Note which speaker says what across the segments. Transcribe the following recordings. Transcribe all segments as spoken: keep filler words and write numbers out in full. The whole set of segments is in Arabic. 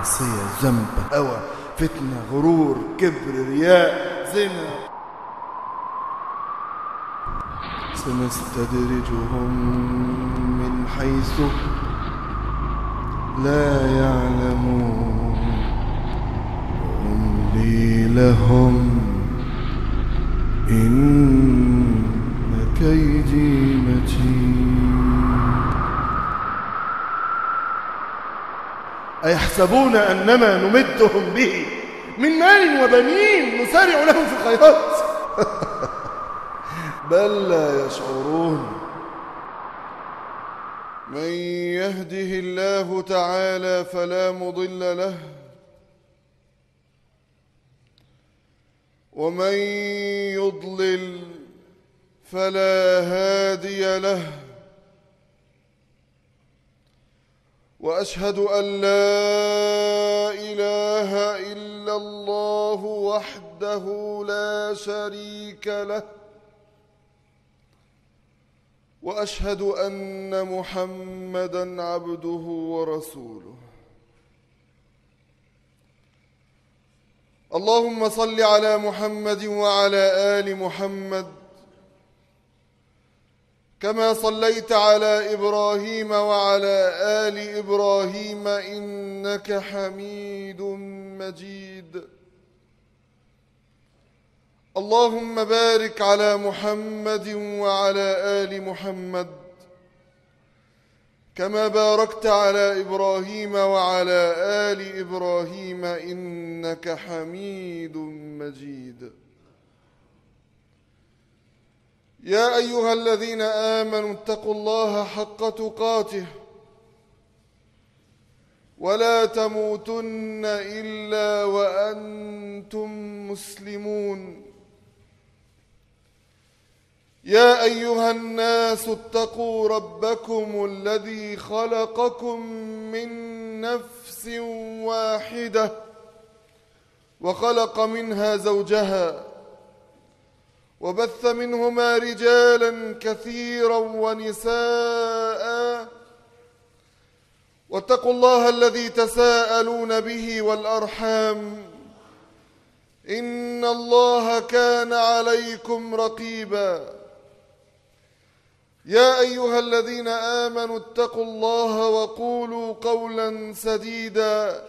Speaker 1: معصية، ذنب، هوى، فتنة، غرور، كبر، رياء، زنا. سنستدرجهم من حيث لا يعلمون وأملي لهم إن كيدي متين. أيحسبون أنما نمدهم به من مال وبنين نسارع لهم في الخيرات بل لا يشعرون. من يهده الله تعالى فلا مضل له ومن يضلل فلا هادي له. وأشهد أن لا إله إلا الله وحده لا شريك له وأشهد أن محمدًا عبده ورسوله. اللهم صل على محمد وعلى آل محمد كما صليت على إبراهيم وعلى آل إبراهيم إنك حميد مجيد. اللهم بارك على محمد وعلى آل محمد كما باركت على إبراهيم وعلى آل إبراهيم إنك حميد مجيد. يا أيها الذين آمنوا اتقوا الله حق تقاته ولا تموتن إلا وأنتم مسلمون. يا أيها الناس اتقوا ربكم الذي خلقكم من نفس واحدة وخلق منها زوجها وبث منهما رجالا كثيرا ونساء واتقوا الله الذي تساءلون به والأرحام إن الله كان عليكم رقيبا. يا أيها الذين آمنوا اتقوا الله وقولوا قولا سديدا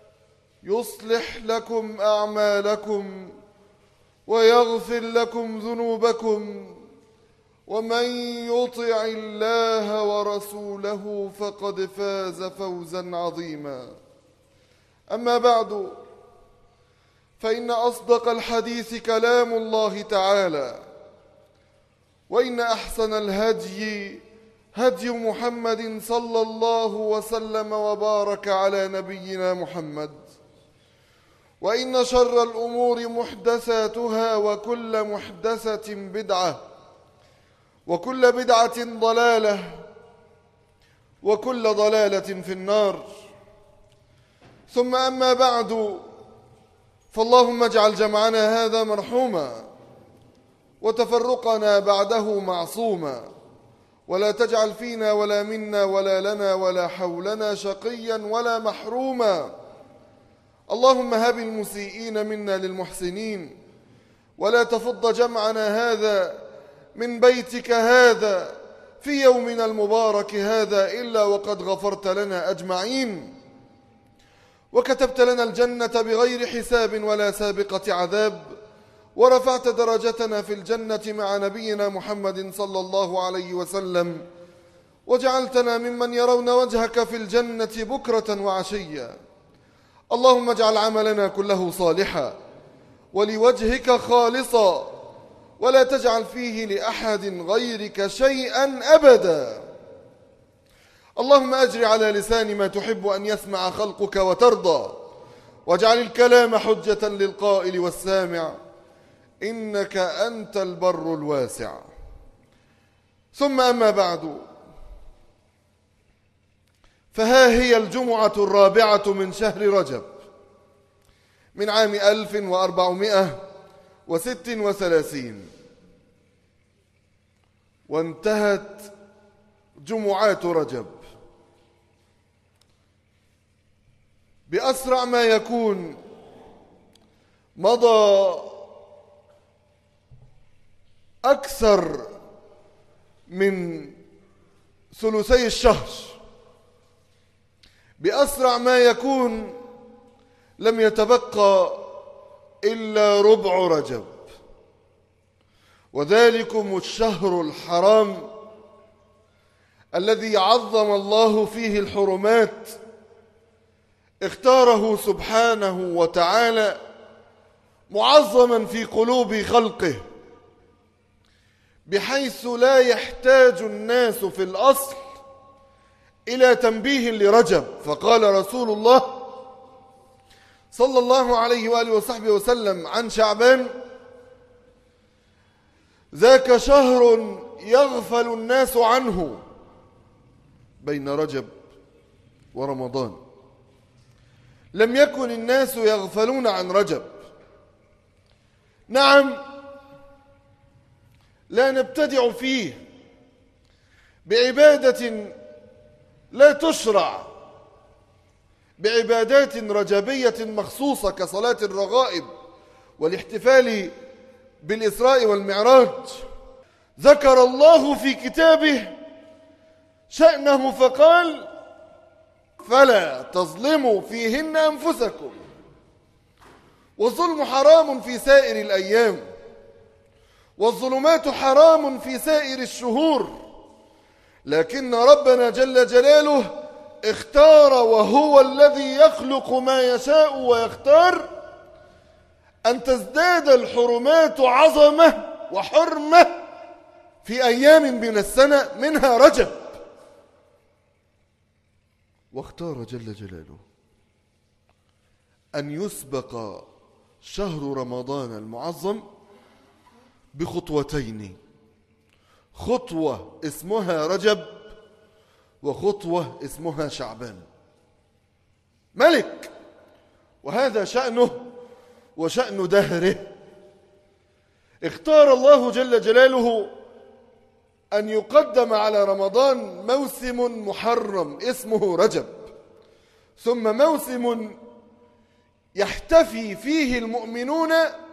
Speaker 1: يصلح لكم أعمالكم ويغفر لكم ذنوبكم ومن يطع الله ورسوله فقد فاز فوزا عظيما. أما بعد فإن أصدق الحديث كلام الله تعالى وإن أحسن الهدي هدي محمد صلى الله وسلم وبارك على نبينا محمد. وإن شر الأمور محدثاتها وكل محدثة بدعة وكل بدعة ضلالة وكل ضلالة في النار. ثم أما بعد فاللهم اجعل جمعنا هذا مرحوما وتفرقنا بعده معصوما ولا تجعل فينا ولا منا ولا لنا ولا حولنا شقيا ولا محروما. اللهم هب المسيئين منا للمحسنين ولا تفض جمعنا هذا من بيتك هذا في يومنا المبارك هذا إلا وقد غفرت لنا أجمعين وكتبت لنا الجنة بغير حساب ولا سابقة عذاب ورفعت درجتنا في الجنة مع نبينا محمد صلى الله عليه وسلم وجعلتنا ممن يرون وجهك في الجنة بكرة وعشيا. اللهم اجعل عملنا كله صالحا ولوجهك خالصا ولا تجعل فيه لأحد غيرك شيئا أبدا. اللهم أجر على لسان ما تحب أن يسمع خلقك وترضى واجعل الكلام حجة للقائل والسامع إنك أنت البر الواسع. ثم أما بعد فها هي الجمعة الرابعة من شهر رجب من عام ألف وأربعمائة وست وثلاثين وانتهت جمعات رجب بأسرع ما يكون مضى أكثر من ثلثي الشهر، بأسرع ما يكون لم يتبقى إلا ربع رجب، وذلكم الشهر الحرام الذي عظم الله فيه الحرمات، اختاره سبحانه وتعالى معظما في قلوب خلقه، بحيث لا يحتاج الناس في الأصل إلى تنبيه لرجب. فقال رسول الله صلى الله عليه وآله وصحبه وسلم عن شعبان: ذاك شهر يغفل الناس عنه بين رجب ورمضان. لم يكن الناس يغفلون عن رجب. نعم، لا نبتدع فيه بعبادة لا تشرع، بعبادات رجبية مخصوصة كصلاة الرغائب والاحتفال بالإسراء والمعراج. ذكر الله في كتابه شأنه فقال: فلا تظلموا فيهن أنفسكم. والظلم حرام في سائر الأيام، والظلمات حرام في سائر الشهور، لكن ربنا جل جلاله اختار، وهو الذي يخلق ما يشاء ويختار، أن تزداد الحرمات عظمة وحرمة في أيام من السنة منها رجب، واختار جل جلاله أن يسبق شهر رمضان المعظم بخطوتين: خطوة اسمها رجب، وخطوة اسمها شعبان. ملك، وهذا شأنه وشأن دهره. اختار الله جل جلاله أن يقدم على رمضان موسم محرم اسمه رجب، ثم موسم يحتفي فيه المؤمنون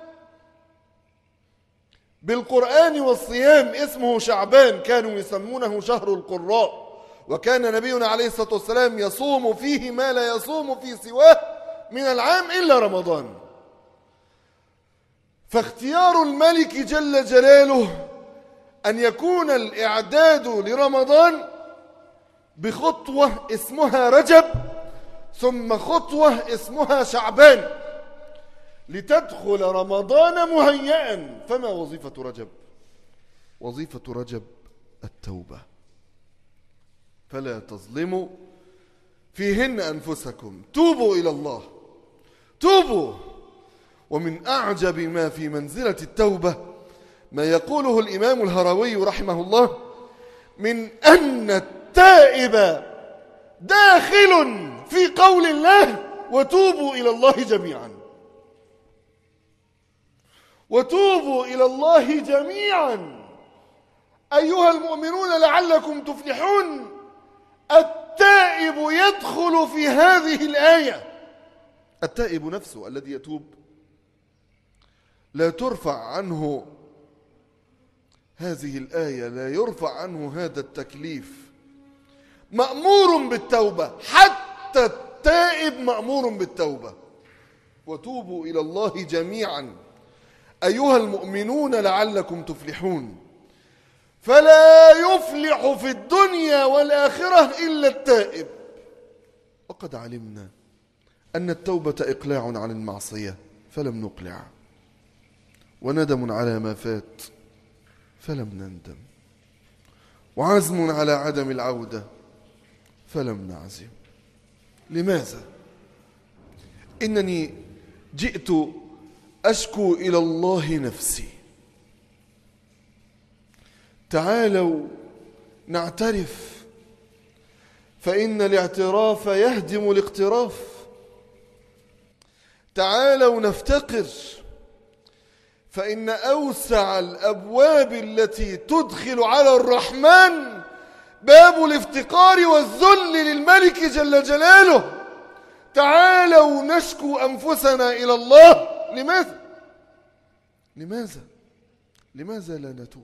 Speaker 1: بالقرآن والصيام اسمه شعبان، كانوا يسمونه شهر القراء، وكان نبينا عليه الصلاة والسلام يصوم فيه ما لا يصوم في سواه من العام إلا رمضان. فاختيار الملك جل جلاله أن يكون الإعداد لرمضان بخطوة اسمها رجب، ثم خطوة اسمها شعبان، لتدخل رمضان مهيئا. فما وظيفة رجب؟ وظيفة رجب التوبة. فلا تظلموا فيهن أنفسكم، توبوا إلى الله، توبوا. ومن أعجب ما في منزلة التوبة ما يقوله الإمام الهروي رحمه الله: من أن التائب داخل في قول الله: وتوبوا إلى الله جميعا. وتوبوا إلى الله جميعا أيها المؤمنون لعلكم تفلحون. التائب يدخل في هذه الآية. التائب نفسه الذي يتوب لا ترفع عنه هذه الآية، لا يرفع عنه هذا التكليف. مأمور بالتوبة، حتى التائب مأمور بالتوبة. وتوبوا إلى الله جميعا أيها المؤمنون لعلكم تفلحون. فلا يفلح في الدنيا والآخرة إلا التائب. وقد علمنا أن التوبة إقلاع عن المعصية فلم نقلع، وندم على ما فات فلم نندم، وعزم على عدم العودة فلم نعزم. لماذا؟ إنني جئت أشكو إلى الله نفسي. تعالوا نعترف، فإن الاعتراف يهدم الاقتراف. تعالوا نفتقر، فإن أوسع الأبواب التي تدخل على الرحمن باب الافتقار والذل للملك جل جلاله. تعالوا نشكو أنفسنا إلى الله. لماذا؟ لماذا؟ لماذا لا نتوب؟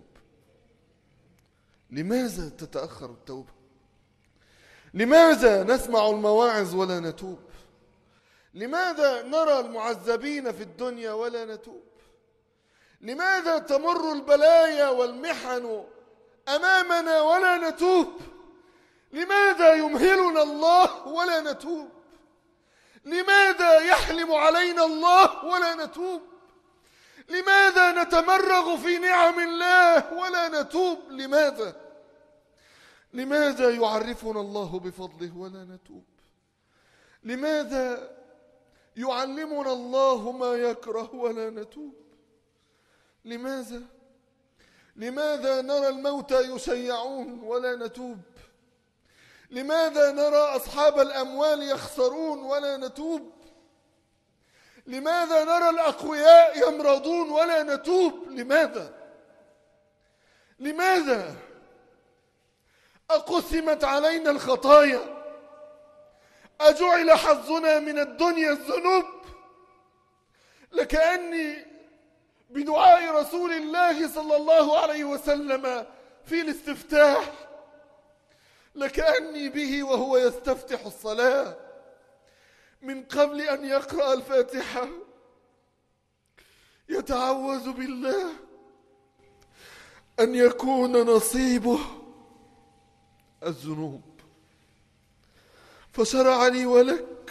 Speaker 1: لماذا تتأخر التوبة؟ لماذا نسمع المواعظ ولا نتوب؟ لماذا نرى المعذبين في الدنيا ولا نتوب؟ لماذا تمر البلايا والمحن أمامنا ولا نتوب؟ لماذا يمهلنا الله ولا نتوب؟ لماذا يحلم علينا الله ولا نتوب؟ لماذا نتمرغ في نعم الله ولا نتوب؟ لماذا؟ لماذا يعرفنا الله بفضله ولا نتوب؟ لماذا يعلمنا الله ما يكره ولا نتوب؟ لماذا؟ لماذا نرى الموتى يشيعون ولا نتوب؟ لماذا نرى أصحاب الأموال يخسرون ولا نتوب؟ لماذا نرى الأقوياء يمرضون ولا نتوب؟ لماذا؟ لماذا أقسمت علينا الخطايا؟ أجعل حظنا من الدنيا الذنوب؟ لكأني بدعاء رسول الله صلى الله عليه وسلم في الاستفتاح، لكأني به وهو يستفتح الصلاة من قبل أن يقرأ الفاتحة يتعوذ بالله أن يكون نصيبه الذنوب. فشرع لي ولك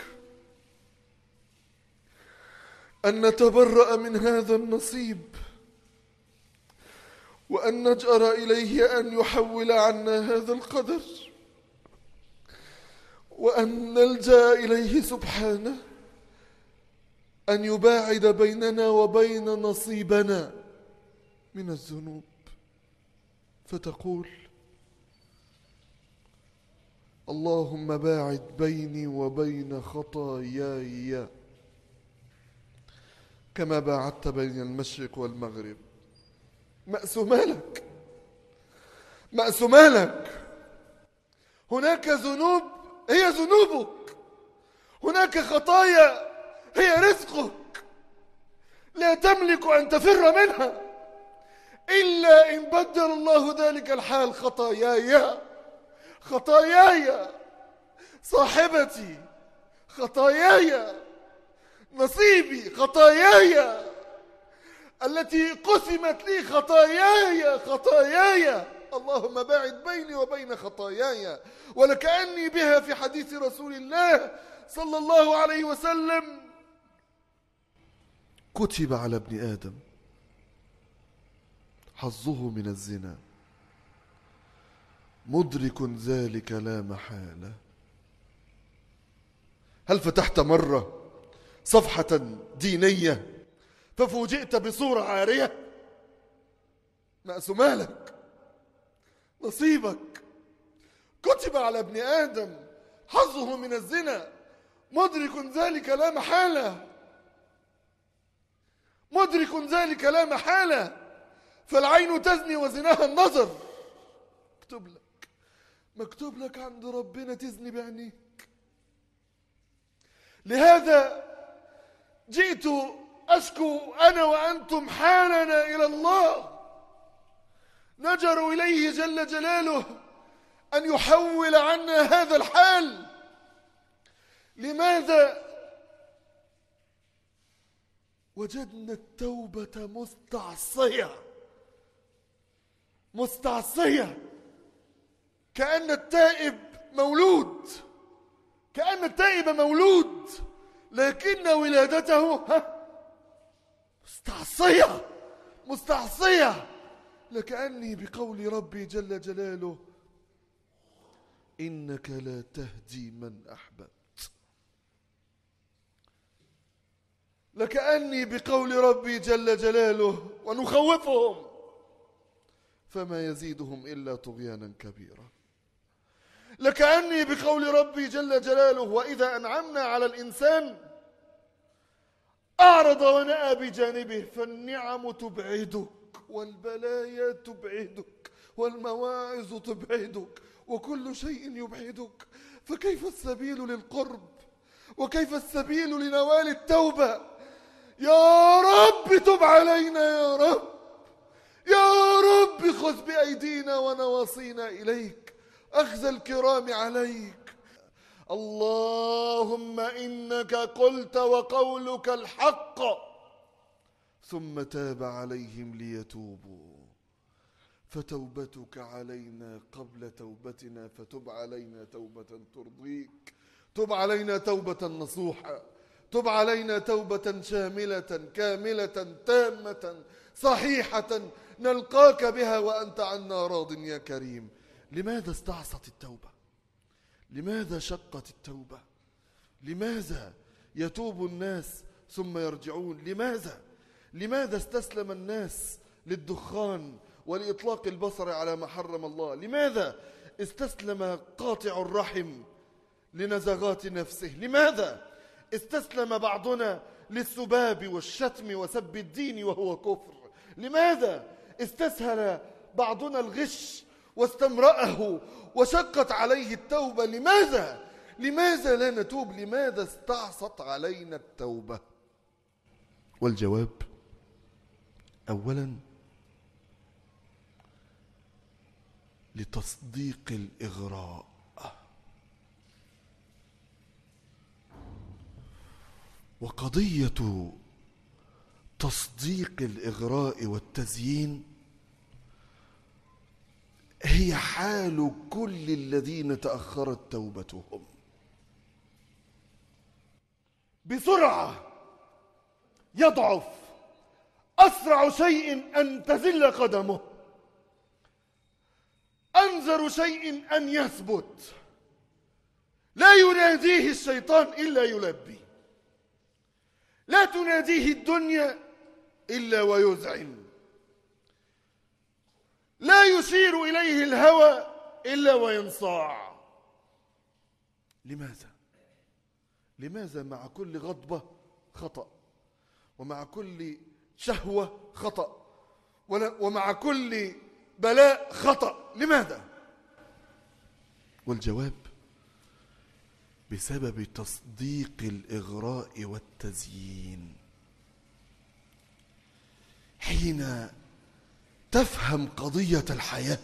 Speaker 1: أن نتبرأ من هذا النصيب، وأن نجأر إليه أن يحول عنا هذا القدر، وأن نلجأ إليه سبحانه أن يباعد بيننا وبين نصيبنا من الذنوب. فتقول: اللهم باعد بيني وبين خطاياي كما باعدت بين المشرق والمغرب. مأسومالك مأسومالك هناك ذنوب هي ذنوبك، هناك خطايا هي رزقك، لا تملك أن تفر منها إلا إن بدل الله ذلك الحال. خطاياي خطاياي صاحبتي، خطاياي نصيبي، خطاياي التي قسمت لي، خطاياي خطاياي اللهم باعد بيني وبين خطاياي. ولكأني بها في حديث رسول الله صلى الله عليه وسلم: كتب على ابن آدم حظه من الزنا، مدرك ذلك لا محالة. هل فتحت مرة صفحة دينية ففوجئت بصورة عارية؟ مأسومالك، نصيبك كتب على ابن آدم حظه من الزنا، مدرك ذلك لا محالة، مدرك ذلك لا محالة. فالعين تزني وزناها النظر. مكتوب لك مكتوب لك عند ربنا تزني بعينيك. لهذا جئت أشكو أنا وأنتم حالنا إلى الله، نجر إليه جل جلاله أن يحول عنا هذا الحال. لماذا؟ وجدنا التوبة مستعصية مستعصية كأن التائب مولود، كأن التائب مولود، لكن ولادته ها مستعصية مستعصية. لكأني بقول ربي جل جلاله: إنك لا تهدي من أحببت. لكأني بقول ربي جل جلاله: ونخوفهم فما يزيدهم إلا طغيانا كبيرا. لكأني بقول ربي جل جلاله: وإذا أنعمنا على الإنسان أعرض ونأى بجانبه فالنعم تبعدك والبلايا تبعدك والمواعظ تبعدك وكل شيء يبعدك، فكيف السبيل للقرب وكيف السبيل لنوال التوبة؟ يا رب تب علينا يا رب، يا رب خذ بأيدينا ونواصينا إليك، أخذ الكرام عليك. اللهم إنك قلت وقولك الحق، ثم تاب عليهم ليتوبوا، فتوبتك علينا قبل توبتنا، فتب علينا توبة ترضيك، تب علينا توبة نصوحة، تب علينا توبة شاملة كاملة تامة صحيحة نلقاك بها وأنت عنا راض يا كريم. لماذا استعصت التوبة؟ لماذا شقت التوبة؟ لماذا يتوب الناس ثم يرجعون؟ لماذا؟ لماذا استسلم الناس للدخان ولإطلاق البصر على ما حرم الله؟ لماذا استسلم قاطع الرحم لنزغات نفسه؟ لماذا استسلم بعضنا للسباب والشتم وسب الدين وهو كفر؟ لماذا استسهل بعضنا الغش واستمرأه وشقت عليه التوبة؟ لماذا؟ لماذا لا نتوب؟ لماذا استعصت علينا التوبة؟ والجواب: أولا لتصديق الإغراء. وقضية تصديق الإغراء والتزيين هي حال كل الذين تأخرت توبتهم. بسرعة يضعف، أسرع شيء أن تزل قدمه، أنذر شيء أن يثبت. لا يناديه الشيطان إلا يلبي، لا تناديه الدنيا إلا ويذعن، لا يشير إليه الهوى إلا وينصاع. لماذا؟ لماذا مع كل غضبة خطأ، ومع كل شهوة خطأ، ومع كل بلاء خطأ؟ لماذا؟ والجواب: بسبب تصديق الإغراء والتزيين. حين تفهم قضية الحياة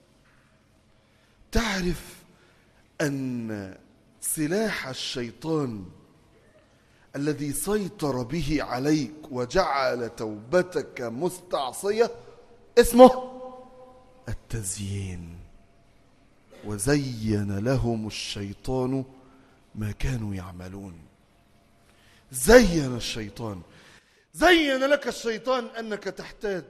Speaker 1: تعرف أن سلاح الشيطان الذي سيطر به عليك وجعل توبتك مستعصية اسمه التزيين. وزين لهم الشيطان ما كانوا يعملون. زين الشيطان، زين لك الشيطان أنك تحتاج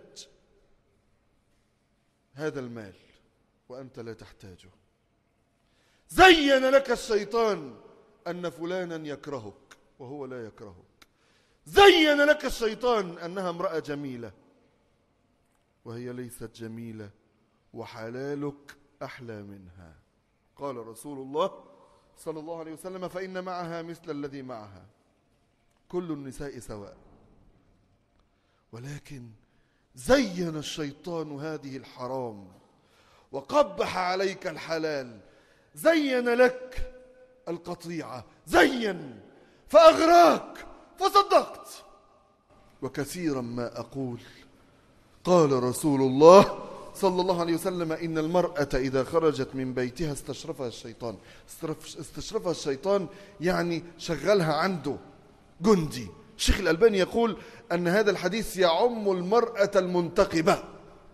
Speaker 1: هذا المال وأنت لا تحتاجه. زين لك الشيطان أن فلانا يكرهك وهو لا يكرهك. زين لك الشيطان أنها امرأة جميلة وهي ليست جميلة، وحلالك أحلى منها. قال رسول الله صلى الله عليه وسلم: فإن معها مثل الذي معها، كل النساء سواء. ولكن زين الشيطان هذه الحرام وقبح عليك الحلال. زين لك القطيعة، زين فأغراك فصدقت. وكثيرا ما أقول قال رسول الله صلى الله عليه وسلم: إن المرأة إذا خرجت من بيتها استشرفها الشيطان. استشرفها الشيطان يعني شغلها عنده جندي. الشيخ الألباني يقول أن هذا الحديث يعم المرأة المنتقبة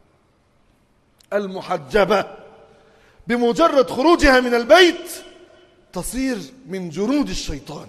Speaker 1: المحجبة، بمجرد خروجها من البيت تصير من جنود الشيطان.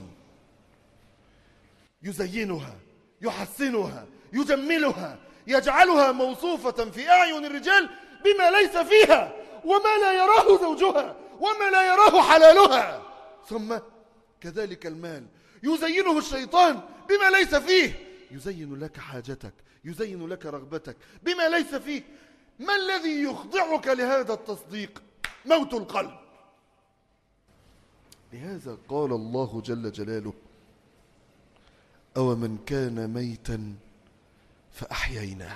Speaker 1: يزينها، يحسنها، يجملها، يجعلها موصوفة في أعين الرجال بما ليس فيها وما لا يراه زوجها وما لا يراه حلالها. ثم كذلك المال يزينه الشيطان بما ليس فيه، يزين لك حاجتك، يزين لك رغبتك بما ليس فيه. ما الذي يخضعك لهذا التصديق؟ موت القلب. لهذا قال الله جل جلاله: أو من كان ميتا فأحييناه.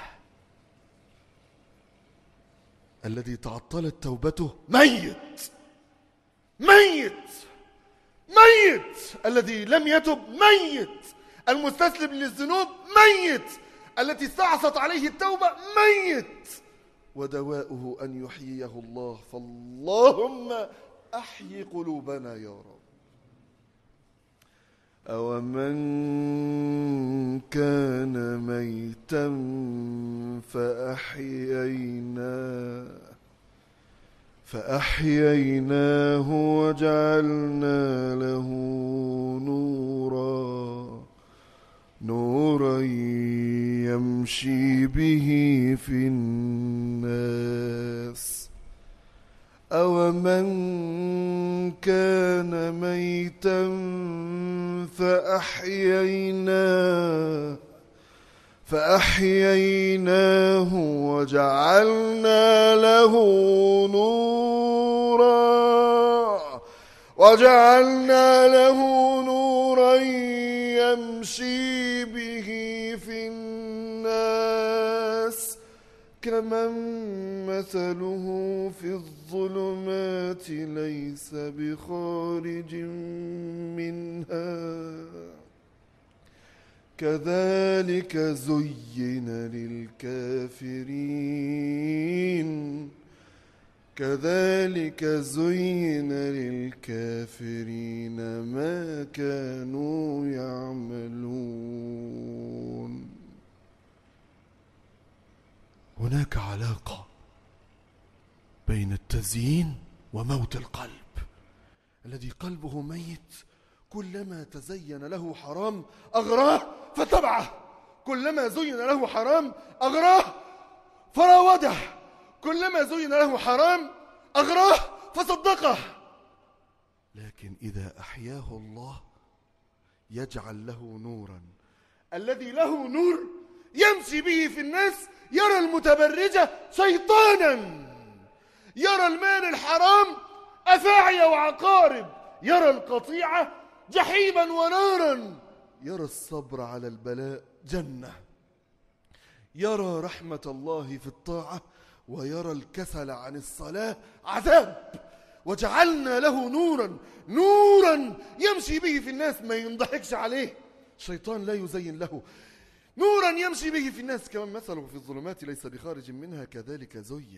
Speaker 1: الذي تعطلت توبته ميت ميت ميت. الذي لم يتب ميت، المستسلم للذنوب ميت، التي استعصت عليه التوبة ميت، ودواؤه أن يحييه الله. فاللهم أحيي قلوبنا يا رب. أومن كان ميتا فأحييناه فأحييناه وجعلنا له نورا نورا يمشي به في الناس. أومن كان ميتا فأحييناه فأحييناه وجعلنا له نورا وجعلنا له نورا يمشي به في الناس كمن مثله في الظلمات ليس بخارج منها كذلك زين للكافرين كذلك زين للكافرين ما كانوا يعملون. هناك علاقة بين التزيين وموت القلب. الذي قلبه ميت كلما تزين له حرام أغراه فتبعه، كلما زين له حرام أغراه فراوده، كلما زين له حرام أغراه فصدقه. لكن إذا أحياه الله يجعل له نورا، الذي له نور يمشي به في الناس، يرى المتبرجة شيطانا، يرى المال الحرام أفاعي وعقارب، يرى القطيعة جحيما ونارا، يرى الصبر على البلاء جنة، يرى رحمة الله في الطاعة ويرى الكسل عن الصلاة عذاب. وجعلنا له نورا نورا يمشي به في الناس، ما ينضحكش عليه، الشيطان لا يزين له، نورا يمشي به في الناس كمن مثله في الظلمات ليس بخارج منها كذلك زين.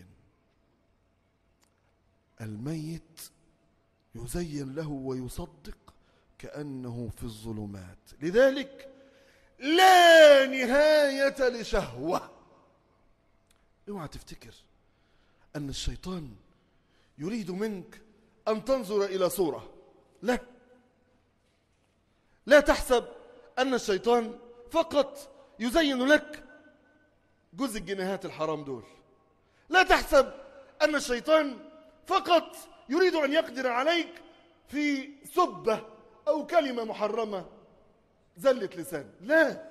Speaker 1: الميت يزين له ويصدق كأنه في الظلمات. لذلك لا نهاية لشهوة. اوعى تفتكر أن الشيطان يريد منك أن تنظر إلى صورة، لا لا تحسب أن الشيطان فقط يزين لك جزء الجنيهات الحرام دول، لا تحسب أن الشيطان فقط يريد أن يقدر عليك في سبة أو كلمة محرمة زلة لسان، لا،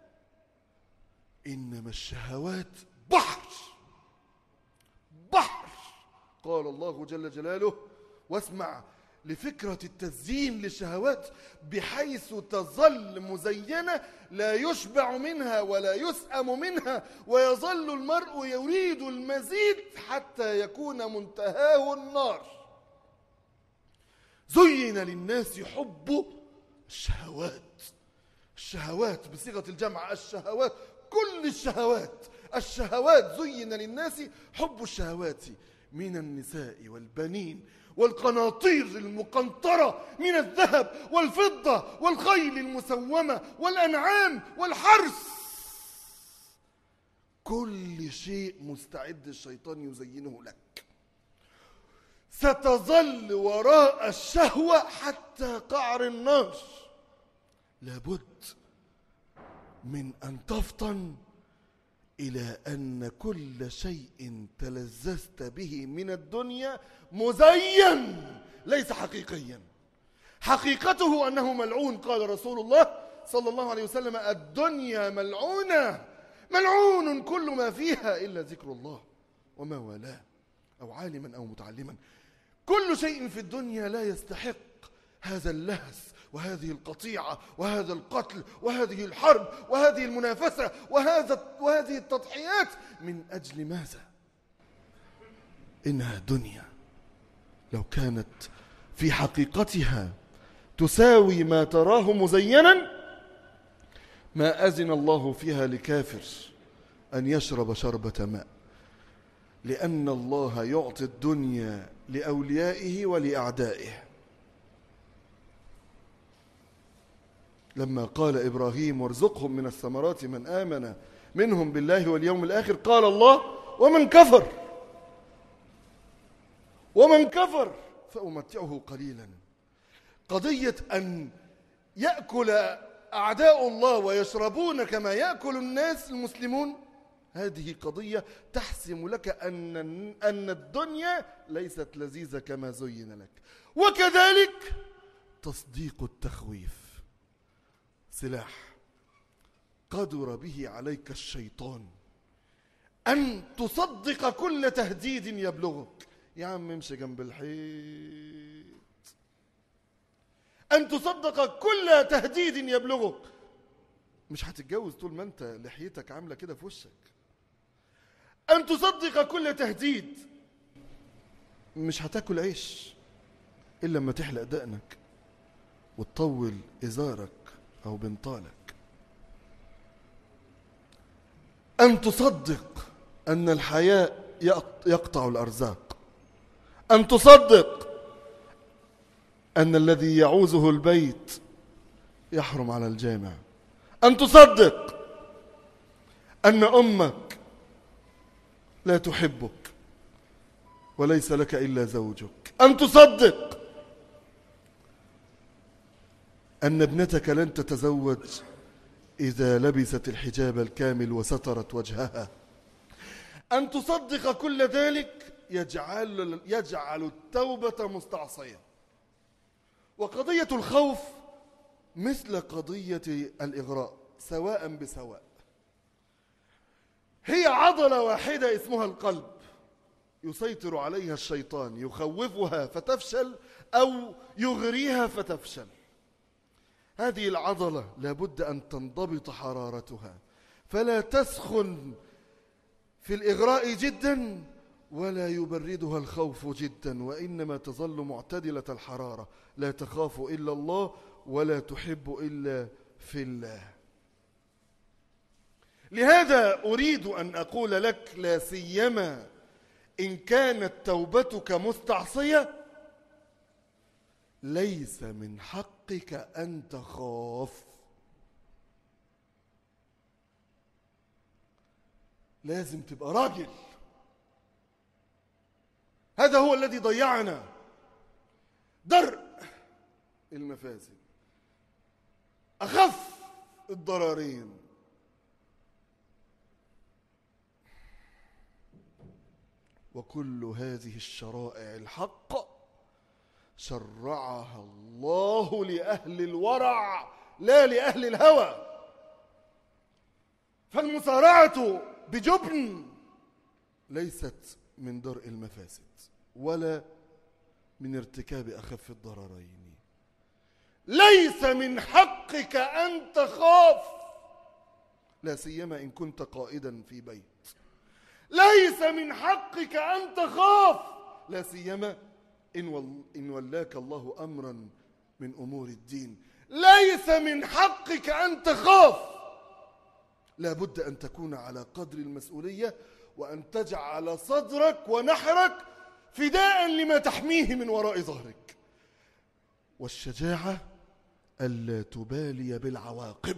Speaker 1: إنما الشهوات بحر بحر. قال الله جل جلاله: واسمع لفكرة التزيين للشهوات بحيث تظل مزينة لا يشبع منها ولا يسأم منها، ويظل المرء يريد المزيد حتى يكون منتهاه النار. زين للناس حب الشهوات، الشهوات بصيغة الجمع، الشهوات كل الشهوات، الشهوات زين للناس حب الشهوات من النساء والبنين والقناطير المقنطرة من الذهب والفضة والخيل المسومة والأنعام والحرث. كل شيء مستعد الشيطان يزينه لك. ستظل وراء الشهوة حتى قعر النار. لابد من أن تفطن إلى أن كل شيء تلذذت به من الدنيا مزين ليس حقيقيا. حقيقته أنه ملعون. قال رسول الله صلى الله عليه وسلم: الدنيا ملعونة، ملعون كل ما فيها إلا ذكر الله وما والاه، أو عالما أو متعلما. كل شيء في الدنيا لا يستحق هذا اللهث وهذه القطيعة وهذا القتل وهذه الحرب وهذه المنافسة وهذا وهذه التضحيات. من أجل ماذا؟ إنها دنيا لو كانت في حقيقتها تساوي ما تراه مزينا، ما أذن الله فيها لكافر أن يشرب شربة ماء، لأن الله يعطي الدنيا لأوليائه ولأعدائه. لما قال إبراهيم وارزقهم من الثمرات من آمن منهم بالله واليوم الآخر، قال الله ومن كفر ومن كفر فأمتعه قليلا. قضية أن يأكل أعداء الله ويشربون كما يأكل الناس المسلمون، هذه قضية تحسم لك أن أن الدنيا ليست لذيذة كما زين لك. وكذلك تصديق التخويف سلاح قدر به عليك الشيطان، أن تصدق كل تهديد يبلغك. يا عم امشي جنب الحيط. أن تصدق كل تهديد يبلغك. مش هتتجوز طول ما أنت لحيتك عاملة كده في وشك. أن تصدق كل تهديد. مش هتاكل عيش إلا لما تحلق دقنك وتطول إزارك أو بنطالك. أن تصدق أن الحياء يقطع الأرزاق. أن تصدق أن الذي يعوزه البيت يحرم على الجامع. أن تصدق أن أمك لا تحبك وليس لك إلا زوجك. أن تصدق أن ابنتك لن تتزوج إذا لبست الحجاب الكامل وسترت وجهها. أن تصدق كل ذلك يجعل, يجعل التوبة مستعصية. وقضية الخوف مثل قضية الإغراء سواء بسواء. هي عضلة واحدة اسمها القلب، يسيطر عليها الشيطان، يخوفها فتفشل أو يغريها فتفشل. هذه العضلة لابد أن تنضبط حرارتها، فلا تسخن في الإغراء جدا ولا يبردها الخوف جدا، وإنما تظل معتدلة الحرارة، لا تخاف إلا الله ولا تحب إلا في الله. لهذا أريد أن أقول لك لا سيما إن كانت توبتك مستعصية، ليس من حقك أن تخاف. لازم تبقى راجل. هذا هو الذي ضيعنا، درء المفاسد، أخف الضررين. وكل هذه الشرائع الحق شرعها الله لأهل الورع لا لأهل الهوى. فالمسارعة بجبن ليست من درء المفاسد ولا من ارتكاب أخف الضررين. ليس من حقك أن تخاف، لا سيما إن كنت قائدا في بيت. ليس من حقك أن تخاف، لا سيما إن ولاك الله أمرا من أمور الدين. ليس من حقك أن تخاف. لا بد أن تكون على قدر المسؤولية، وأن تجعل صدرك ونحرك فداء لما تحميه من وراء ظهرك. والشجاعة ألا تبالي بالعواقب.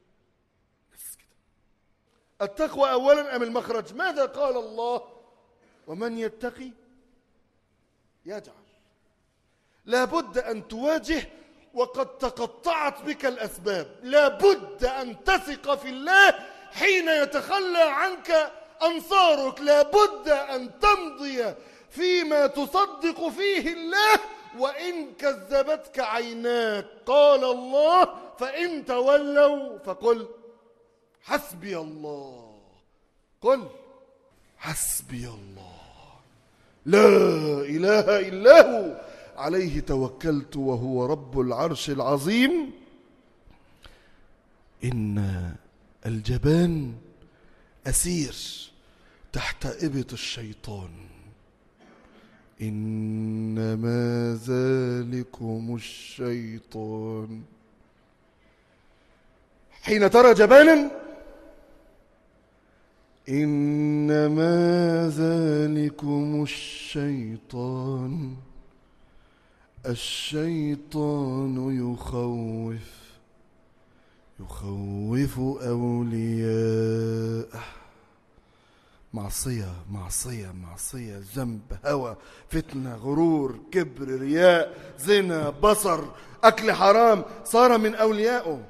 Speaker 1: التقوى أولا أم المخرج؟ ماذا قال الله؟ ومن يتقي يجعل. لا بد أن تواجه وقد تقطعت بك الأسباب. لا بد أن تثق في الله حين يتخلى عنك أنصارك. لا بد أن تمضي فيما تصدق فيه الله وإن كذبتك عيناك. قال الله فإن تولوا فقل حسبي الله. قل حسبي الله لا إله إلا هو عليه توكلت وهو رب العرش العظيم. إن الجبان أسير تحت إبط الشيطان إنما ذلكم الشيطان. حين ترى جبانا إنما ذلكم الشيطان الشيطان يخوف يخوف أولياءه. معصية معصية معصية، ذنب، هوى، فتنة، غرور، كبر، رياء، زنا، بصر، أكل حرام، صار من أوليائه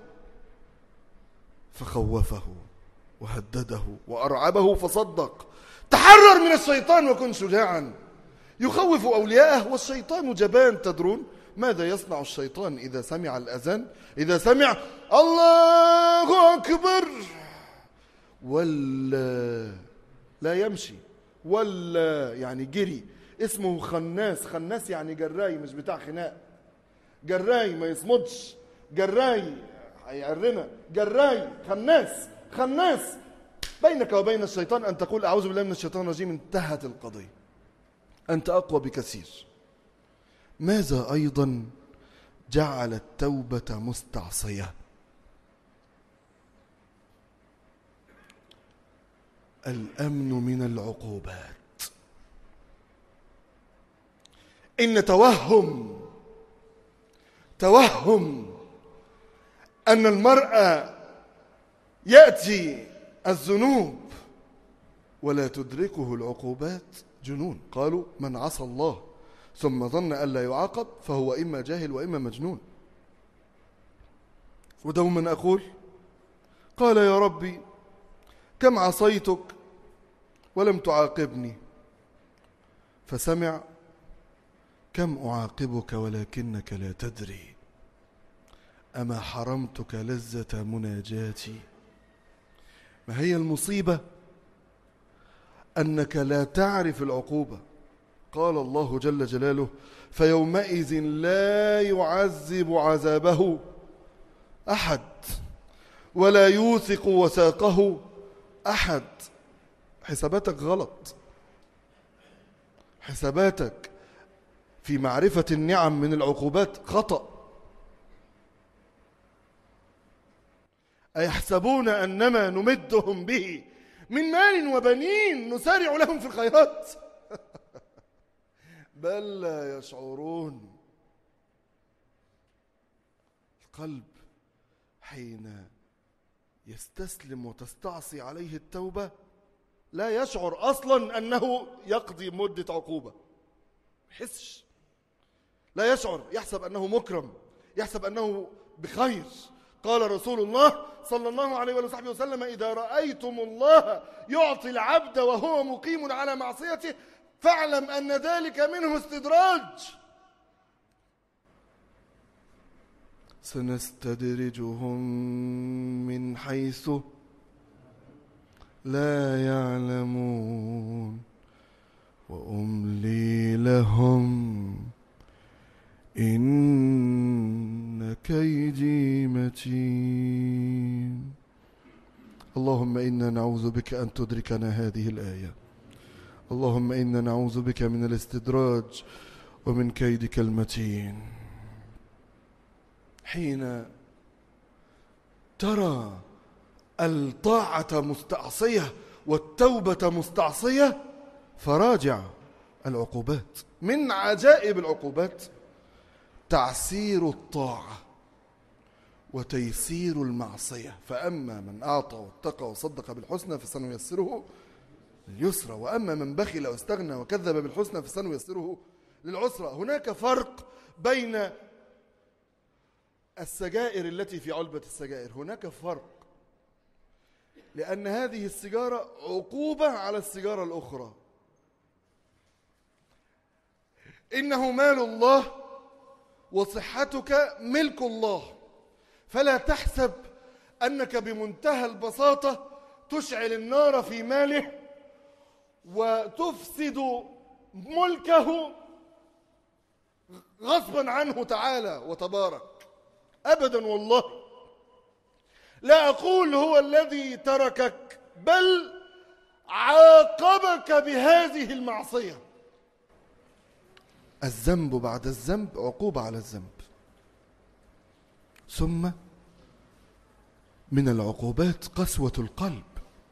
Speaker 1: فخوفه وهدده وأرعبه فصدق. تحرر من الشيطان وكن شجاعا. يخوف أولياءه والشيطان جبان. تدرون ماذا يصنع الشيطان إذا سمع الأذان؟ إذا سمع الله أكبر ولا لا يمشي، ولا يعني جري. اسمه خناس. خناس يعني جراي، مش بتاع خناق. جراي ما يصمدش، جراي هيعرنا، جراي خناس. خناس. بينك وبين الشيطان أن تقول أعوذ بالله من الشيطان الرجيم، انتهت القضية، أنت أقوى بكثير. ماذا أيضا جعل التوبة مستعصية؟ الأمن من العقوبات. إن توهم توهم أن المرأة يأتي الذنوب ولا تدركه العقوبات جنون. قالوا من عصى الله ثم ظن أن لا يعاقب فهو إما جاهل وإما مجنون. ودوما أقول قال يا ربي كم عصيتك ولم تعاقبني، فسمع كم أعاقبك ولكنك لا تدري، أما حرمتك لذة مناجاتي. ما هي المصيبة؟ أنك لا تعرف العقوبة. قال الله جل جلاله فيومئذ لا يعذب عذابه أحد ولا يوثق وثاقه أحد. حساباتك غلط. حساباتك في معرفة النعم من العقوبات خطأ. أيحسبون أنما نمدهم به من مال وبنين نسارع لهم في الخيرات بل لا يشعرون. القلب حين يستسلم وتستعصي عليه التوبة لا يشعر أصلا أنه يقضي مدة عقوبة. يحسش، لا يشعر، يحسب أنه مكرم، يحسب أنه بخير. قال رسول الله صلى الله عليه وصحبه وسلم إذا رأيتم الله يعطي العبد وهو مقيم على معصيته فاعلم أن ذلك منه استدراج. سنستدرجهم من حيث لا يعلمون وأملي لهم إن كيدي متين. اللهم إنا نعوذ بك أن تدركنا هذه الآية. اللهم إنا نعوذ بك من الاستدراج ومن كيدك المتين. حين ترى الطاعة مستعصية والتوبة مستعصية فراجع العقوبات. من عجائب العقوبات تعسير الطاعة وتيسير المعصية. فأما من أعطى واتقى وصدق بالحسنى فسنيسره لليسرى وأما من بخل واستغنى وكذب بالحسنى فسنيسره للعسرى. هناك فرق بين السجائر التي في علبة السجائر. هناك فرق لأن هذه السيجارة عقوبة على السيجارة الأخرى. إنه مال الله وصحتك ملك الله، فلا تحسب أنك بمنتهى البساطة تشعل النار في ماله وتفسد ملكه غصبا عنه تعالى وتبارك. أبدا والله. لا أقول هو الذي تركك بل عاقبك بهذه المعصية. الذنب بعد الذنب عقوبة على الذنب. ثم من العقوبات قسوة القلب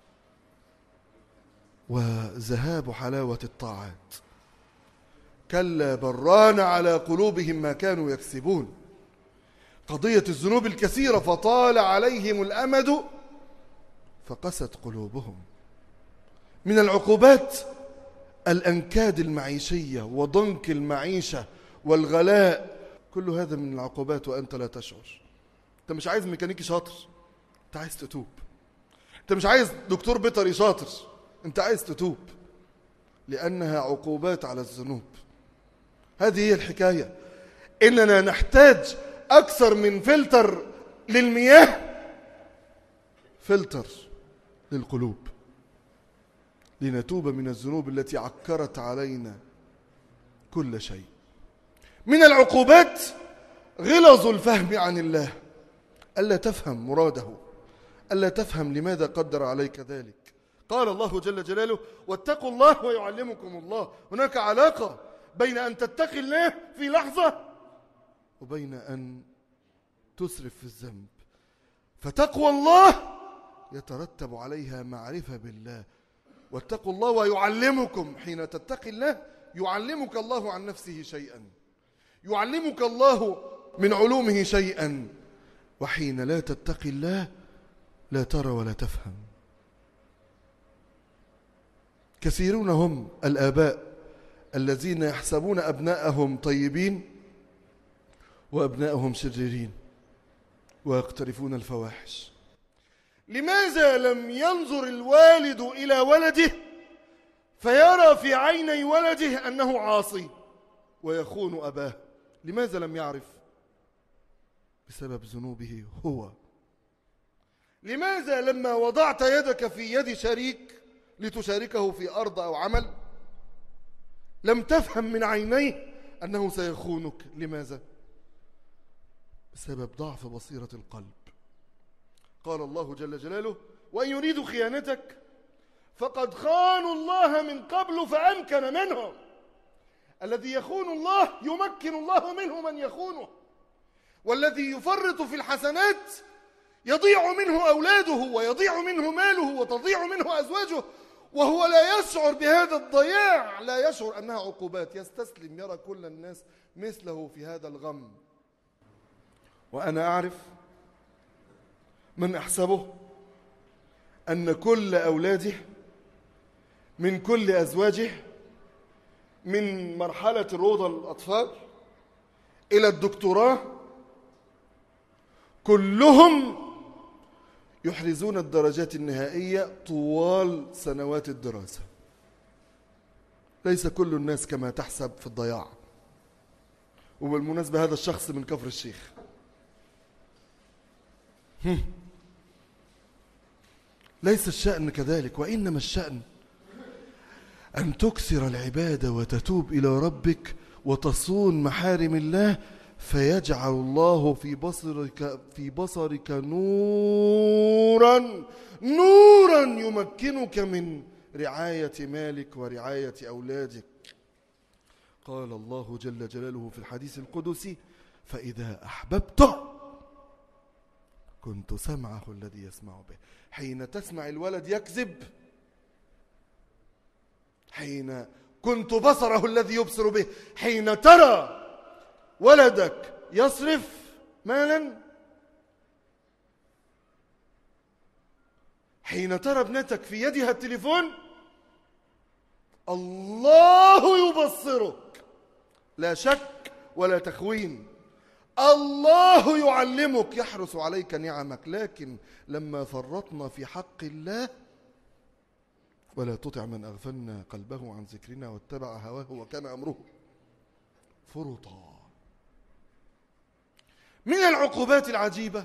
Speaker 1: وذهاب حلاوة الطاعات. كلا بران على قلوبهم ما كانوا يكسبون. قضية الذنوب الكثيرة فطال عليهم الأمد فقست قلوبهم. من العقوبات الأنكاد المعيشية وضنك المعيشة والغلاء، كل هذا من العقوبات وأنت لا تشعر. أنت مش عايز ميكانيكي شاطر، أنت عايز تتوب. أنت مش عايز دكتور بيطري شاطر، أنت عايز تتوب، لأنها عقوبات على الذنوب. هذه هي الحكاية. إننا نحتاج أكثر من فلتر للمياه، فلتر للقلوب، لنتوب من الذنوب التي عكرت علينا كل شيء. من العقوبات غلظ الفهم عن الله، ألا تفهم مراده، ألا تفهم لماذا قدر عليك ذلك. قال الله جل جلاله: واتقوا الله ويعلمكم الله. هناك علاقة بين أن تتقي الله في لحظة وبين أن تسرف في الذنب. فتقوى الله يترتب عليها معرفة بالله. واتقوا الله ويعلمكم. حين تتقي الله يعلمك الله عن نفسه شيئا، يعلمك الله من علومه شيئا. وحين لا تتقي الله لا ترى ولا تفهم. كثيرون هم الآباء الذين يحسبون أبناءهم طيبين وأبناءهم شريرين ويقترفون الفواحش. لماذا لم ينظر الوالد إلى ولده فيرى في عيني ولده أنه عاصي ويخون أباه؟ لماذا لم يعرف؟ بسبب ذنوبه هو. لماذا لما وضعت يدك في يد شريك لتشاركه في أرض أو عمل لم تفهم من عينيه أنه سيخونك؟ لماذا؟ بسبب ضعف بصيرة القلب. قال الله جل جلاله: وإن يريدوا خيانتك فقد خانوا الله من قبل فأمكن منهم. الذي يخون الله يمكن الله منه من يخونه، والذي يفرط في الحسنات يضيع منه أولاده ويضيع منه ماله وتضيع منه أزواجه، وهو لا يشعر بهذا الضياع، لا يشعر أنها عقوبات، يستسلم، يرى كل الناس مثله في هذا الغم. وأنا أعرف من أحسبه أن كل أولاده من كل أزواجه من مرحلة روضة الأطفال إلى الدكتوراه كلهم يحرزون الدرجات النهائية طوال سنوات الدراسة. ليس كل الناس كما تحسب في الضياع. وبالمناسبة هذا الشخص من كفر الشيخ. ليس الشأن كذلك، وإنما الشأن أن تكثر العبادة وتتوب إلى ربك وتصون محارم الله، فيجعل الله في بصرك في بصرك نورا نورا يمكنك من رعاية مالك ورعاية أولادك. قال الله جل جلاله في الحديث القدسي: فإذا أحببته كنت سمعه الذي يسمع به. حين تسمع الولد يكذب، حين كنت بصره الذي يبصر به، حين ترى ولدك يصرف مالا، حين ترى ابنتك في يدها التليفون، الله يبصرك، لا شك ولا تخوين. الله يعلمك، يحرص عليك نعمك. لكن لما فرطنا في حق الله: ولا تطع من أغفلنا قلبه عن ذكرنا واتبع هواه وكان أمره فرطا. من العقوبات العجيبة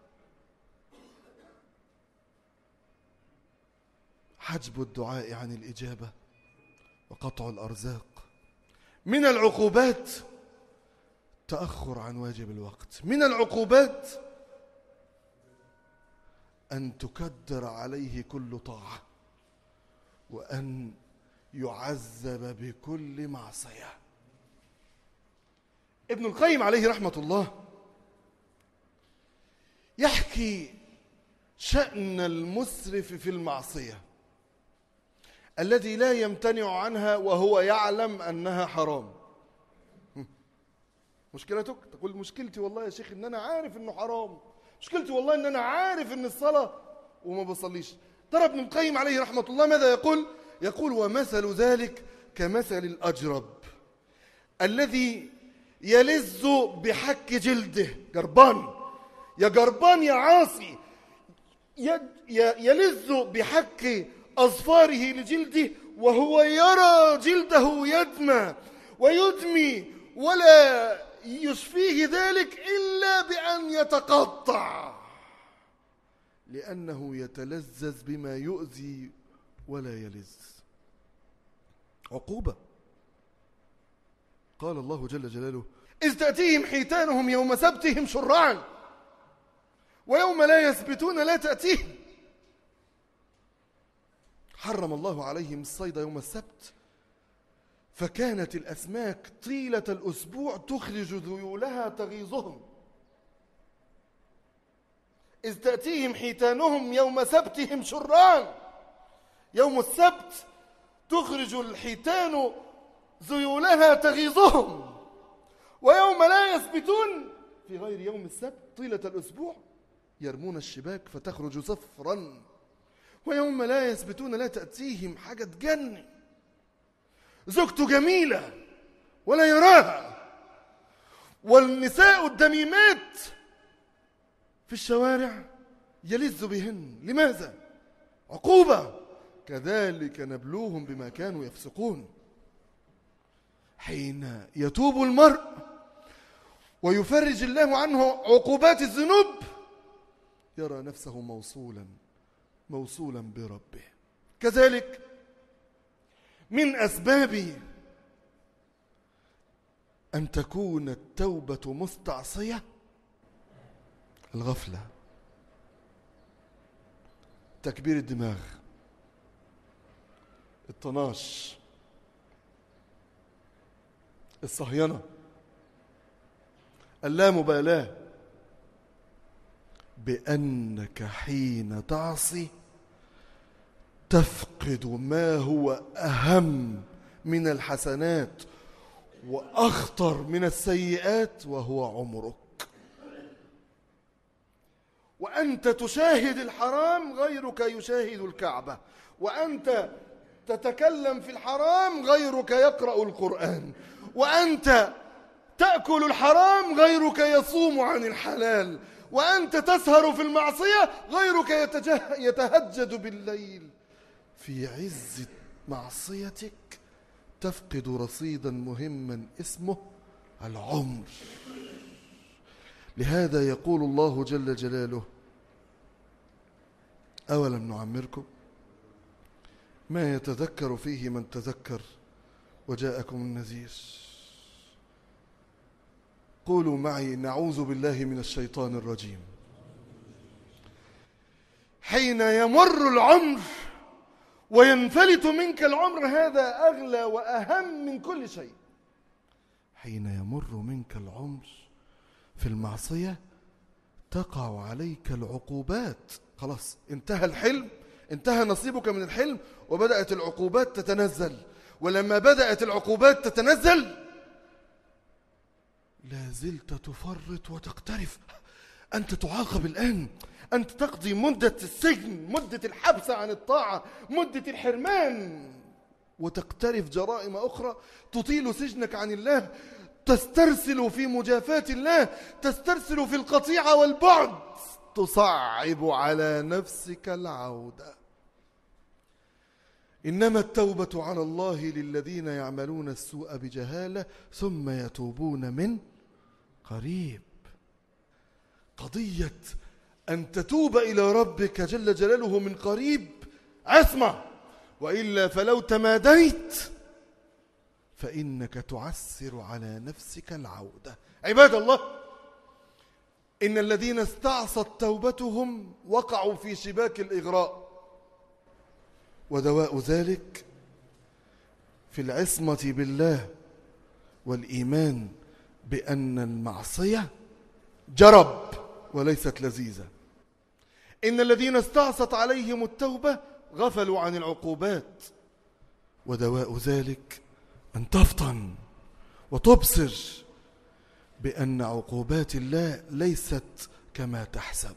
Speaker 1: حجب الدعاء عن الإجابة وقطع الأرزاق. من العقوبات تأخر عن واجب الوقت. من العقوبات أن تكدر عليه كل طاعة وأن يعذب بكل معصية. ابن القيم عليه رحمة الله يحكي شأن المسرف في المعصية الذي لا يمتنع عنها وهو يعلم أنها حرام. مشكلتك؟ تقول مشكلتي والله يا شيخ إن أنا عارف إنه حرام، مشكلتي والله إن أنا عارف إن الصلاة وما بصليش. ترى ابن القيم عليه رحمة الله ماذا يقول؟ يقول ومثل ذلك كمثل الأجرب الذي يلذ بحك جلده. جربان يا جربان يا عاصي، يلذ بحك أظفاره لجلده وهو يرى جلده يدمى ويدمي ولا يشفيه ذلك إلا بأن يتقطع، لأنه يتلذذ بما يؤذي ولا يلذ. عقوبة. قال الله جل جلاله إذ تأتيهم حيتانهم يوم سبتهم شرعا ويوم لا يثبتون لا تأتيهم. حرم الله عليهم الصيد يوم السبت، فكانت الأسماك طيلة الأسبوع تخرج ذيولها تغيظهم. إذ تأتيهم حيتانهم يوم سبتهم شرعا، يوم السبت تخرج الحيتان ذيولها تغيظهم، ويوم لا يثبتون في غير يوم السبت طيلة الأسبوع يرمون الشباك فتخرج صفرا، ويوم لا يثبتون لا تأتيهم. حاجة تجنن. زوجته جميلة ولا يراها، والنساء الدميمات في الشوارع يلذ بهن. لماذا؟ عقوبة. كذلك نبلوهم بما كانوا يفسقون. حين يتوب المرء ويفرج الله عنه عقوبات الذنوب يرى نفسه موصولا موصولا بربه. كذلك من أسباب أن تكون التوبة مستعصية الغفلة، تكبير الدماغ، الطناش، الصهينة، اللامبالاة بأنك حين تعصي تفقد ما هو أهم من الحسنات وأخطر من السيئات وهو عمرك. وأنت تشاهد الحرام غيرك يشاهد الكعبة، وأنت تتكلم في الحرام غيرك يقرأ القرآن، وأنت تأكل الحرام غيرك يصوم عن الحلال، وأنت تسهر في المعصية غيرك يتهجد بالليل. في عز معصيتك تفقد رصيدا مهما اسمه العمر. لهذا يقول الله جل جلاله أولم نعمركم ما يتذكر فيه من تذكر وجاءكم النذير. قولوا معي نعوذ بالله من الشيطان الرجيم. حين يمر العمر وينفلت منك العمر هذا أغلى وأهم من كل شيء. حين يمر منك العمر في المعصية تقع عليك العقوبات. خلاص انتهى الحلم، انتهى نصيبك من الحلم وبدأت العقوبات تتنزل. ولما بدأت العقوبات تتنزل لا زلت تفرط وتقترف. أنت تعاقب الآن، أنت تقضي مدة السجن، مدة الحبس عن الطاعة، مدة الحرمان، وتقترف جرائم أخرى تطيل سجنك عن الله. تسترسل في مجافاة الله، تسترسل في القطيعة والبعد، تصعب على نفسك العودة. إنما التوبة على الله للذين يعملون السوء بجهالة ثم يتوبون من قريب. قضية أن تتوب إلى ربك جل جلاله من قريب عصمة، وإلا فلو تماديت فإنك تعسر على نفسك العودة. عباد الله، إن الذين استعصت توبتهم وقعوا في شباك الإغراء، ودواء ذلك في العصمة بالله والإيمان بأن المعصية جرب وليست لذيذة. إن الذين استعصت عليهم التوبة غفلوا عن العقوبات، ودواء ذلك أن تفطن وتبصر بأن عقوبات الله ليست كما تحسب.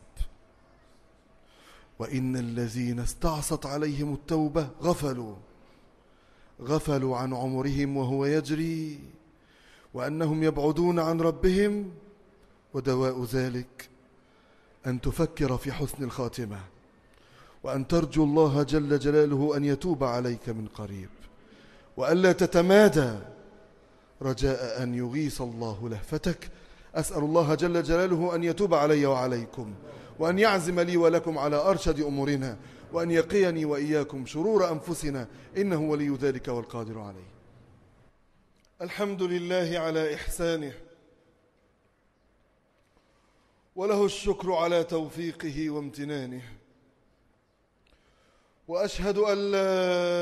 Speaker 1: وإن الذين استعصت عليهم التوبة غفلوا غفلوا عن عمرهم وهو يجري، وأنهم يبعدون عن ربهم، ودواء ذلك أن تفكر في حسن الخاتمة، وأن ترجو الله جل جلاله أن يتوب عليك من قريب، وألا تتمادى رجاء أن يغيث الله لهفتك. أسأل الله جل جلاله أن يتوب علي وعليكم، وأن يعزم لي ولكم على أرشد أمورنا، وأن يقيني وإياكم شرور أنفسنا، إنه ولي ذلك والقادر عليه. الحمد لله على إحسانه، وله الشكر على توفيقه وامتنانه، وأشهد أن لا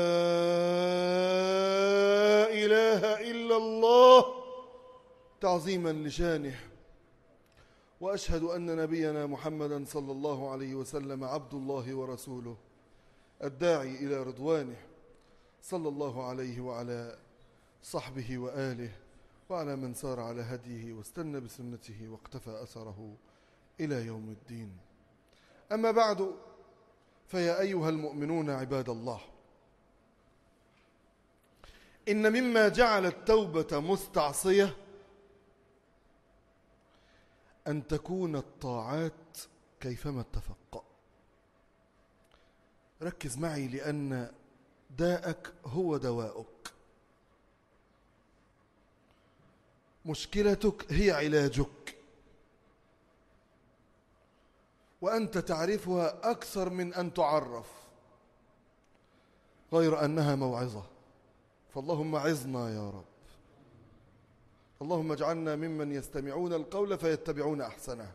Speaker 1: إله إلا الله تعظيما لشانه، وأشهد أن نبينا محمدا صلى الله عليه وسلم عبد الله ورسوله الداعي إلى رضوانه، صلى الله عليه وعلى صحبه وآله وعلى من سار على هديه واستنى بسنته واقتفى أثره إلى يوم الدين. أما بعد، فيا أيها المؤمنون عباد الله، إن مما جعل التوبة مستعصية أن تكون الطاعات كيفما اتفق. ركز معي، لأن داءك هو دواؤك، مشكلتك هي علاجك، وأنت تعرفها أكثر من أن تعرف، غير أنها موعظة. فاللهم عظنا يا رب. اللهم اجعلنا ممن يستمعون القول فيتبعون أحسنه.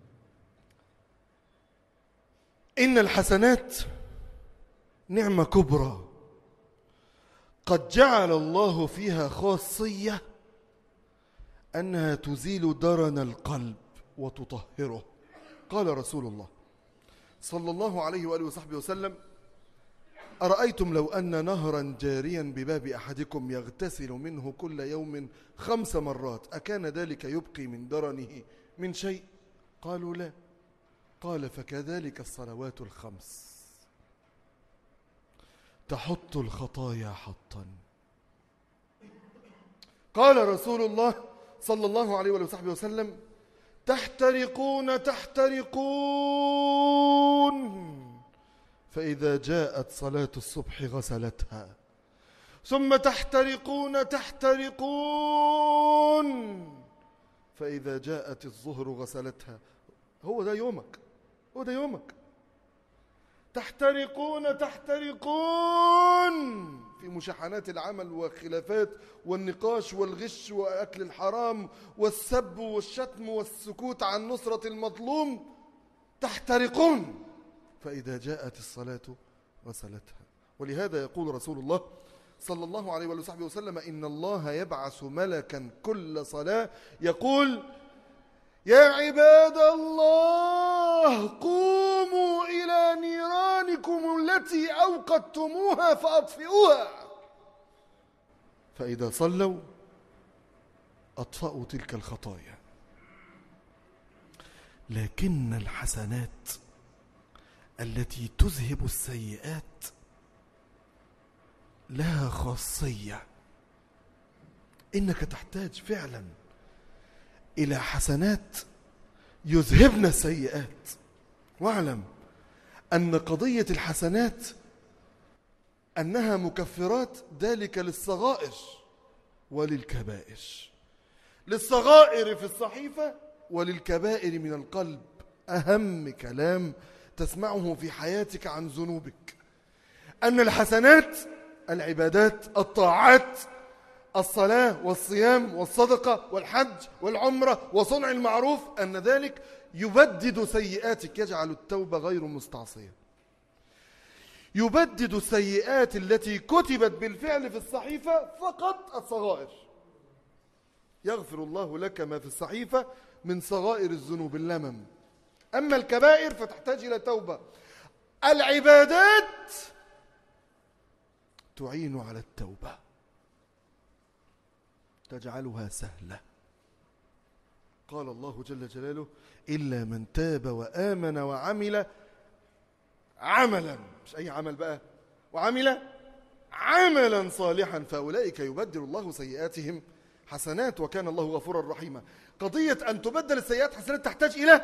Speaker 1: إن الحسنات نعمة كبرى قد جعل الله فيها خاصية أنها تزيل درن القلب وتطهره. قال رسول الله صلى الله عليه وآله وصحبه وسلم: أرأيتم لو أن نهرا جاريا بباب أحدكم يغتسل منه كل يوم خمس مرات أكان ذلك يبقي من درنه من شيء؟ قالوا لا. قال: فكذلك الصلوات الخمس تحط الخطايا حطا. قال رسول الله صلى الله عليه وآله وصحبه وسلم: تحترقون تحترقون فإذا جاءت صلاة الصبح غسلتها، ثم تحترقون تحترقون فإذا جاءت الظهر غسلتها. هو ده يومك، هو ده يومك. تحترقون تحترقون في مشاحنات العمل والخلافات والنقاش والغش وأكل الحرام والسب والشتم والسكوت عن نصرة المظلوم. تحترقون فإذا جاءت الصلاة غسلتها. ولهذا يقول رسول الله صلى الله عليه وآله وسلم: إن الله يبعث ملكا كل صلاة يقول: يا عباد الله قوموا إلى نيرانكم التي أوقدتموها فأطفئوها. فإذا صلوا أطفأوا تلك الخطايا. لكن الحسنات التي تذهب السيئات لها خاصية، إنك تحتاج فعلا إلى حسنات يذهبن السيئات. واعلم أن قضية الحسنات أنها مكفرات، ذلك للصغائر وللكبائر. للصغائر في الصحيفة وللكبائر من القلب. أهم كلام تسمعه في حياتك عن ذنوبك أن الحسنات، العبادات، الطاعات، الصلاة والصيام والصدقة والحج والعمرة وصنع المعروف، أن ذلك يبدد سيئاتك، يجعل التوبة غير مستعصية. يبدد السيئات التي كتبت بالفعل في الصحيفة فقط الصغائر. يغفر الله لك ما في الصحيفة من صغائر الذنوب اللمم. أما الكبائر فتحتاج إلى توبة. العبادات تعين على التوبة، تجعلها سهلة. قال الله جل جلاله: إلا من تاب وآمن وعمل عملا، مش أي عمل بقى، وعمل عملا صالحا فأولئك يبدل الله سيئاتهم حسنات وكان الله غفورا رحيما. قضية أن تبدل السيئات حسنات تحتاج إلى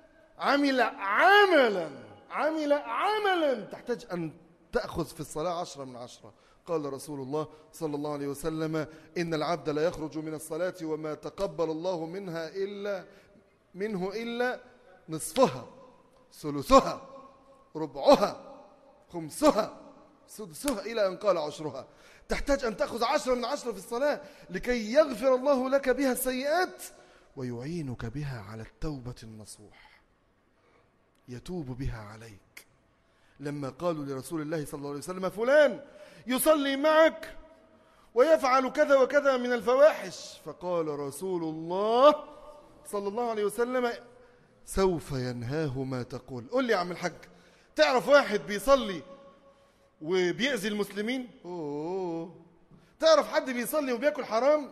Speaker 1: عمل عملا، عمل عملا، تحتاج أن تأخذ في الصلاة عشرة من عشرة. قال رسول الله صلى الله عليه وسلم: إن العبد لا يخرج من الصلاة وما تقبل الله منها إلا منه إلا نصفها، ثلثها، ربعها، خمسها، سدسها، إلى أن قال عشرها. تحتاج أن تأخذ عشرة من عشرة في الصلاة لكي يغفر الله لك بها السيئات ويعينك بها على التوبة النصوح، يتوب بها عليك. لما قالوا لرسول الله صلى الله عليه وسلم: فلان يصلي معك ويفعل كذا وكذا من الفواحش، فقال رسول الله صلى الله عليه وسلم: سوف ينهاه ما تقول. قل لي يا عم الحاج، تعرف واحد بيصلي وبيأذي المسلمين؟ أوه. تعرف حد بيصلي وبيأكل حرام؟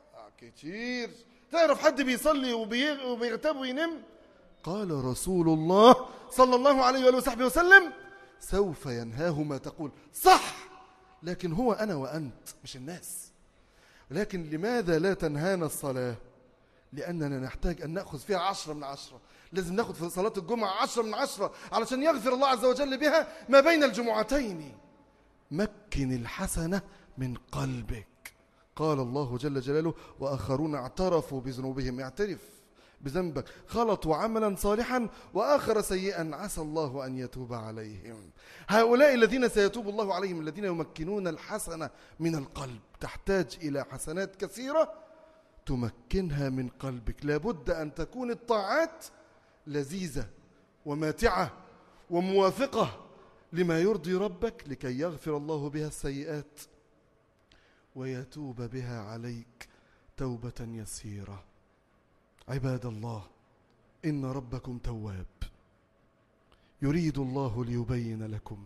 Speaker 1: كتير. تعرف حد بيصلي وبيغتاب وينم؟ قال رسول الله صلى الله عليه وآله وصحبه وسلم: سوف ينهاه ما تقول. صح، لكن هو أنا وأنت مش الناس. لكن لماذا لا تنهانا الصلاة؟ لأننا نحتاج أن نأخذ فيها عشرة من عشرة. لازم نأخذ في صلاة الجمعة عشرة من عشرة علشان يغفر الله عز وجل بها ما بين الجمعتين. مكن الحسنة من قلبك. قال الله جل جلاله: وآخرون اعترفوا بذنوبهم. اعترف بذنبك، خلطوا عملا صالحا وآخر سيئا عسى الله أن يتوب عليهم. هؤلاء الذين سيتوب الله عليهم الذين يمكنون الحسنة من القلب. تحتاج إلى حسنات كثيرة تمكنها من قلبك. لابد أن تكون الطاعات لذيذة وماتعة وموافقة لما يرضي ربك لكي يغفر الله بها السيئات ويتوب بها عليك توبة يسيرة. عباد الله، إن ربكم تواب، يريد الله ليبين لكم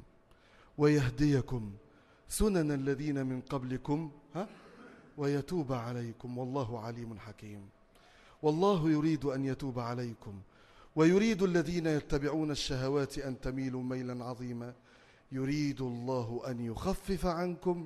Speaker 1: ويهديكم سنن الذين من قبلكم ها ويتوب عليكم، والله عليم حكيم. والله يريد أن يتوب عليكم ويريد الذين يتبعون الشهوات أن تميلوا ميلا عظيما. يريد الله أن يخفف عنكم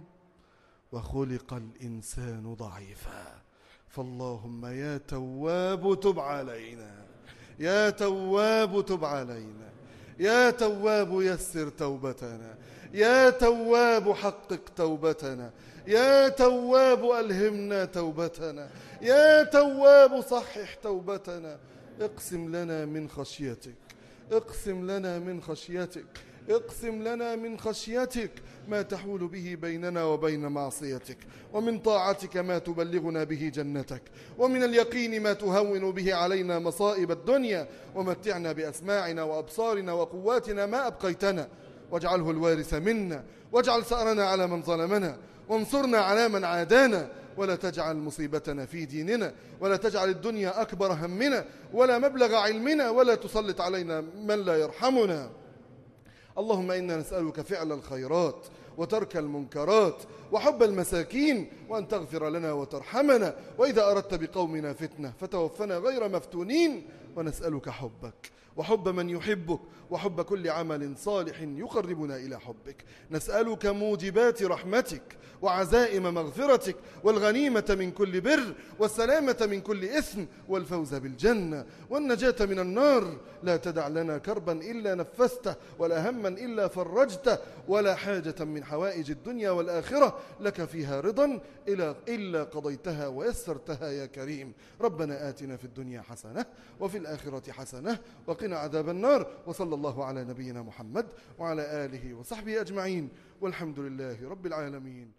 Speaker 1: وخلق الإنسان ضعيفا. فاللهم يا تواب تب علينا، يا تواب تب علينا، يا تواب يسر توبتنا، يا تواب حقق توبتنا، يا تواب ألهمنا توبتنا، يا تواب صحح توبتنا. اقسم لنا من خشيتك، اقسم لنا من خشيتك، اقسم لنا من خشيتك ما تحول به بيننا وبين معصيتك، ومن طاعتك ما تبلغنا به جنتك، ومن اليقين ما تهون به علينا مصائب الدنيا، ومتعنا بأسماعنا وأبصارنا وقواتنا ما أبقيتنا، واجعله الوارث منا، واجعل ثأرنا على من ظلمنا، وانصرنا على من عادانا، ولا تجعل مصيبتنا في ديننا، ولا تجعل الدنيا أكبر همنا ولا مبلغ علمنا، ولا تسلط علينا من لا يرحمنا. اللهم إنا نسألك فعل الخيرات وترك المنكرات وحب المساكين، وأن تغفر لنا وترحمنا، وإذا أردت بقومنا فتنة فتوفنا غير مفتونين. ونسألك حبك وحب من يحبك وحب كل عمل صالح يقربنا إلى حبك. نسألك موجبات رحمتك وعزائم مغفرتك والغنيمة من كل بر والسلامة من كل إثم والفوز بالجنة والنجاة من النار. لا تدع لنا كربا إلا نفسته ولا هما إلا فرجته ولا حاجة من حوائج الدنيا والآخرة لك فيها رضا إلا قضيتها ويسرتها يا كريم. ربنا آتنا في الدنيا حسنة وفي الآخرة حسنة وقنا عذاب النار. وصلى الله على نبينا محمد وعلى آله وصحبه أجمعين، والحمد لله رب العالمين.